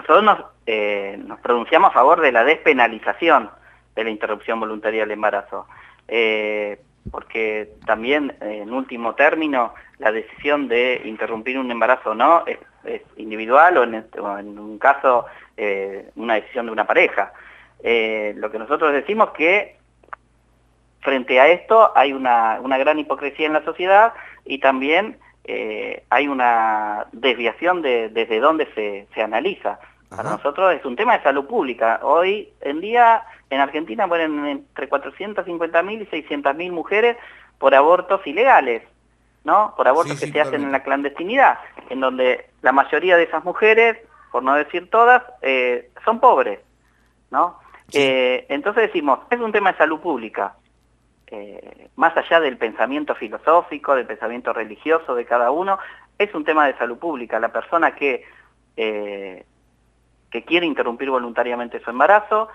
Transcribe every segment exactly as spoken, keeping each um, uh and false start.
nosotros nos, eh, nos pronunciamos a favor de la despenalización de la interrupción voluntaria del embarazo, eh, porque también, eh, en último término, la decisión de interrumpir un embarazo o no es, es individual o en, este, o en un caso eh, una decisión de una pareja. Eh, lo que nosotros decimos que frente a esto hay una, una gran hipocresía en la sociedad y también eh, hay una desviación de desde dónde se, se analiza. Para Ajá. nosotros es un tema de salud pública. Hoy en día en Argentina mueren entre cuatrocientas cincuenta mil y seiscientas mil mujeres por abortos ilegales, ¿no? Por abortos Sí, que sí, se hacen totalmente. en la clandestinidad, en donde la mayoría de esas mujeres, por no decir todas, eh, son pobres, ¿no? Sí. Eh, entonces decimos, es un tema de salud pública. Eh, más allá del pensamiento filosófico, del pensamiento religioso de cada uno, es un tema de salud pública. La persona que, eh, que quiere interrumpir voluntariamente su embarazo,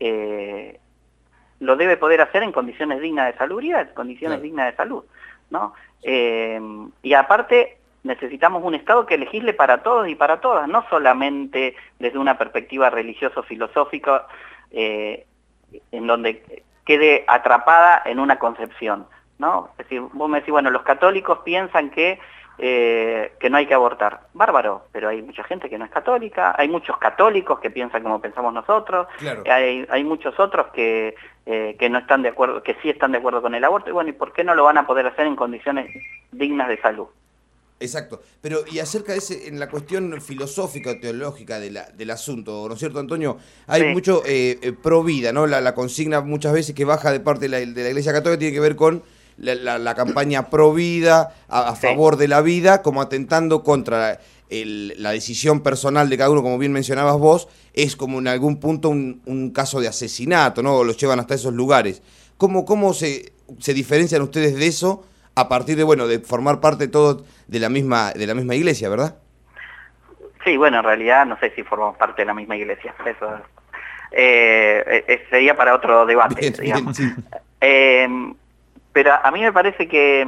eh, lo debe poder hacer en condiciones dignas de salubridad, en condiciones Claro. dignas de salud, ¿no? Eh, y aparte necesitamos un Estado que legisle para todos y para todas, no solamente desde una perspectiva religioso-filosófica, eh, en donde quede atrapada en una concepción, ¿no? Es decir, vos me decís, bueno, los católicos piensan que, eh, que no hay que abortar. Bárbaro, pero hay mucha gente que no es católica, hay muchos católicos que piensan como pensamos nosotros, Claro. hay, hay muchos otros que, eh, que no están de acuerdo, que sí están de acuerdo con el aborto, y bueno, ¿y por qué no lo van a poder hacer en condiciones dignas de salud? Exacto. Pero, y acerca de ese, en la cuestión filosófica o teológica de la, del asunto, ¿no es cierto, Antonio? Hay Sí, mucho eh, eh, pro vida, ¿no? La, la consigna muchas veces que baja de parte de la, de la Iglesia Católica tiene que ver con la, la, la campaña pro vida, a, a sí, favor de la vida, como atentando contra el, la decisión personal de cada uno, como bien mencionabas vos, es como en algún punto un, un caso de asesinato, ¿no? O los llevan hasta esos lugares. ¿Cómo, cómo se, se diferencian ustedes de eso a partir de, bueno, de formar parte todos de la misma de la misma iglesia, ¿verdad? sí, bueno, en realidad no sé si formamos parte de la misma iglesia, eso eh, eh, sería para otro debate, Bien, bien, digamos. sí. Eh, pero a mí me parece que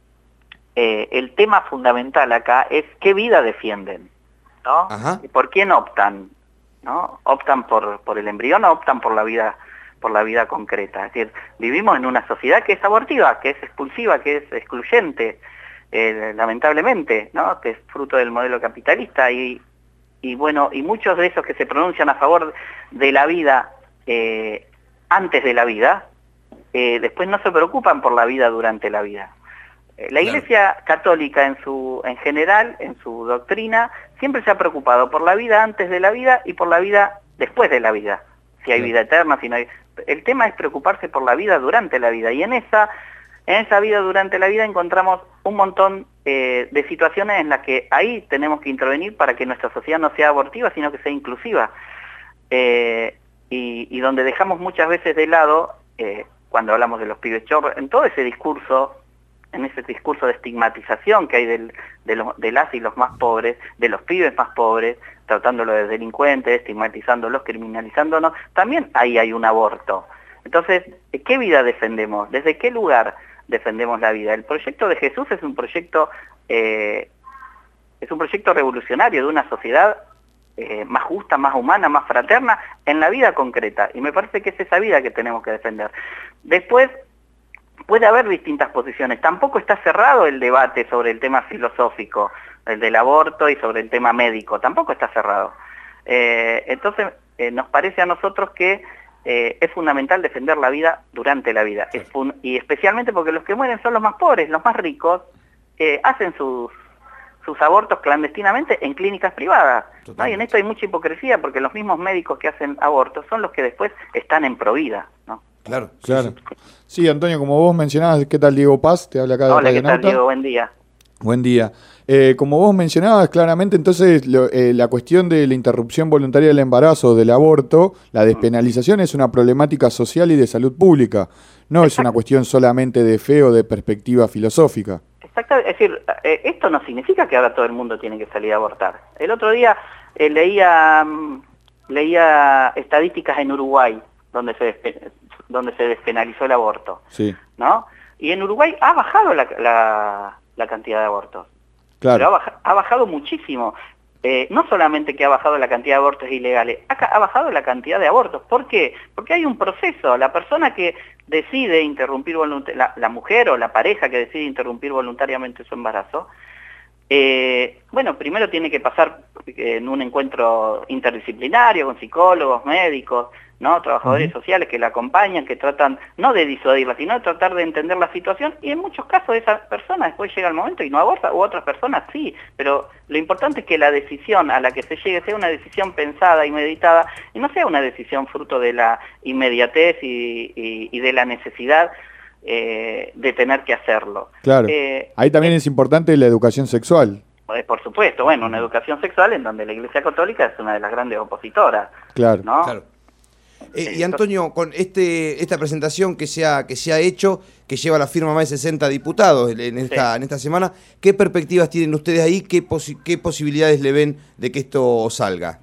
eh, el tema fundamental acá es qué vida defienden, ¿no? Ajá. ¿Por quién optan? ¿No? ¿Optan por, por el embrión o optan por la vida, por la vida concreta? Es decir, vivimos en una sociedad que es abortiva, que es expulsiva, que es excluyente, eh, lamentablemente, ¿no? Que es fruto del modelo capitalista y, y bueno, y muchos de esos que se pronuncian a favor de la vida eh, antes de la vida, eh, después no se preocupan por la vida durante la vida. Eh, la Claro. Iglesia Católica en su en general, en su doctrina, siempre se ha preocupado por la vida antes de la vida y por la vida después de la vida. Si hay Claro. vida eterna, si no hay... El tema es preocuparse por la vida durante la vida y en esa, en esa vida durante la vida encontramos un montón eh, de situaciones en las que ahí tenemos que intervenir para que nuestra sociedad no sea abortiva, sino que sea inclusiva. Eh, y, y donde dejamos muchas veces de lado, eh, cuando hablamos de los pibes chorros, en todo ese discurso, en ese discurso de estigmatización que hay del, de, los, de las y los más pobres, de los pibes más pobres, tratándolos de delincuentes, estigmatizándolos, criminalizándonos, también ahí hay un aborto. Entonces, ¿qué vida defendemos? ¿Desde qué lugar defendemos la vida? El proyecto de Jesús es un proyecto, eh, es un proyecto revolucionario de una sociedad eh, más justa, más humana, más fraterna, en la vida concreta. Y me parece que es esa vida que tenemos que defender. Después, puede haber distintas posiciones. Tampoco está cerrado el debate sobre el tema filosófico, el del aborto y sobre el tema médico. Tampoco está cerrado. Eh, entonces, eh, nos parece a nosotros que eh, es fundamental defender la vida durante la vida. Es y especialmente porque los que mueren son los más pobres, los más ricos, eh, hacen sus, sus abortos clandestinamente en clínicas privadas, ¿no? Y en esto hay mucha hipocresía porque los mismos médicos que hacen abortos son los que después están en provida, ¿no? Claro, sí, Claro. sí. Sí, Antonio, como vos mencionabas, ¿qué tal Diego Paz? Te habla acá de Hola, ¿qué Radio tal, Nauta. Diego? Buen día. Buen día. Eh, como vos mencionabas claramente, entonces lo, eh, la cuestión de la interrupción voluntaria del embarazo, del aborto, la despenalización es una problemática social y de salud pública, no es una cuestión solamente de fe o de perspectiva filosófica. Exacto, es decir, eh, esto no significa que ahora todo el mundo tiene que salir a abortar. El otro día eh, leía, um, leía estadísticas en Uruguay, donde se, despe donde se despenalizó el aborto, Sí, ¿no? Y en Uruguay ha bajado la, la, la cantidad de abortos. claro. Pero ha, baja, ha bajado muchísimo. eh, no solamente que ha bajado la cantidad de abortos ilegales, ha, ha bajado la cantidad de abortos. ¿Por qué? Porque hay un proceso. La persona que decide interrumpir voluntariamente, la, la mujer o la pareja que decide interrumpir voluntariamente su embarazo, eh, bueno, primero tiene que pasar en un encuentro interdisciplinario con psicólogos, médicos, ¿no? Trabajadores uh-huh. sociales que la acompañan, que tratan no de disuadirla, sino de tratar de entender la situación, y en muchos casos esa persona después llega el momento y no aborta, u otras personas sí, pero lo importante es que la decisión a la que se llegue sea una decisión pensada y meditada, y no sea una decisión fruto de la inmediatez y, y, y de la necesidad eh, de tener que hacerlo. Claro, eh, ahí también eh, es importante la educación sexual. Por supuesto, bueno, una educación sexual en donde la Iglesia Católica es una de las grandes opositoras, claro, ¿no? Claro. Eh, y Antonio, con este esta presentación que se ha, que se ha hecho, que lleva la firma más de sesenta diputados en esta, sí. en esta semana, ¿qué perspectivas tienen ustedes ahí? ¿Qué, posi qué posibilidades le ven de que esto salga?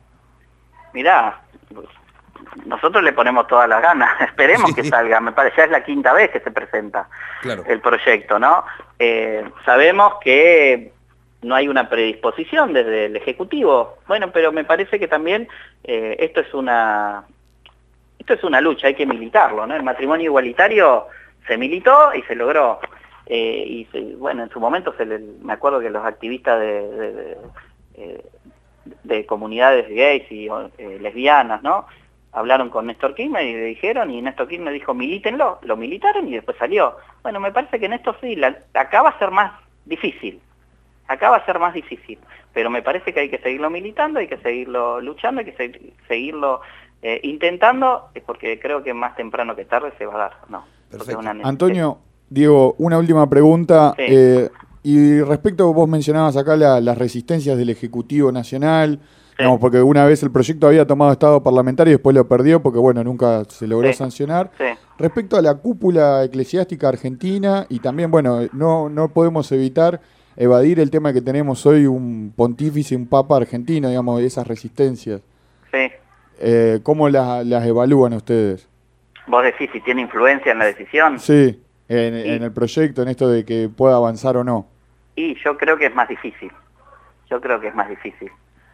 Mirá, nosotros le ponemos todas las ganas, esperemos sí. que salga, me parece, ya es la quinta vez que se presenta claro. el proyecto, ¿no? Eh, sabemos que no hay una predisposición desde el Ejecutivo, bueno, pero me parece que también eh, esto es una... Esto es una lucha, hay que militarlo, ¿no? El matrimonio igualitario se militó y se logró. Eh, y se, bueno, en su momento se le, me acuerdo que los activistas de, de, de, de, de comunidades gays y eh, lesbianas, ¿no? Hablaron con Néstor Kirchner y le dijeron, y Néstor Kirchner dijo, milítenlo, lo militaron y después salió. Bueno, me parece que en esto sí, la, acá va a ser más difícil. Acá va a ser más difícil, pero me parece que hay que seguirlo militando, hay que seguirlo luchando, hay que se, seguirlo eh, intentando, porque creo que más temprano que tarde se va a dar. No, porque es una Antonio, Diego, una última pregunta. Sí. Eh, y respecto, vos mencionabas acá la, las resistencias del Ejecutivo Nacional, sí. digamos, porque una vez el proyecto había tomado estado parlamentario y después lo perdió porque bueno, nunca se logró sí. sancionar. Sí. Respecto a la cúpula eclesiástica argentina, y también, bueno, no, no podemos evitar evadir el tema que tenemos hoy un pontífice, un papa argentino, digamos, esas resistencias. Sí. Eh, ¿Cómo las, las evalúan ustedes? ¿Vos decís si tiene influencia en la decisión? Sí, en, en el proyecto, en esto de que pueda avanzar o no. Y yo creo que es más difícil. Yo creo que es más difícil.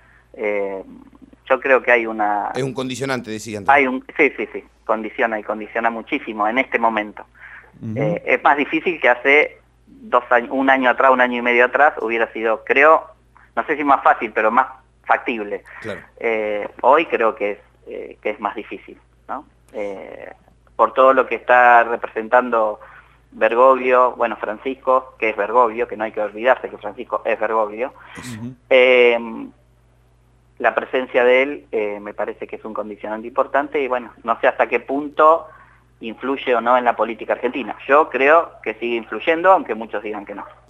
Eh, yo creo que hay una... Es un condicionante, decían. Hay un, sí, sí, sí, condiciona y condiciona muchísimo en este momento. Uh-huh. eh, es más difícil que hace... dos años, un año atrás, un año y medio atrás, hubiera sido, creo, no sé si más fácil, pero más factible. Claro. Eh, hoy creo que es, eh, que es más difícil, ¿no? Eh, por todo lo que está representando Bergoglio, bueno, Francisco, que es Bergoglio, que no hay que olvidarse que Francisco es Bergoglio. Uh-huh. eh, la presencia de él eh, me parece que es un condicionante importante y bueno, no sé hasta qué punto influye o no en la política argentina. Yo creo que sigue influyendo, aunque muchos digan que no.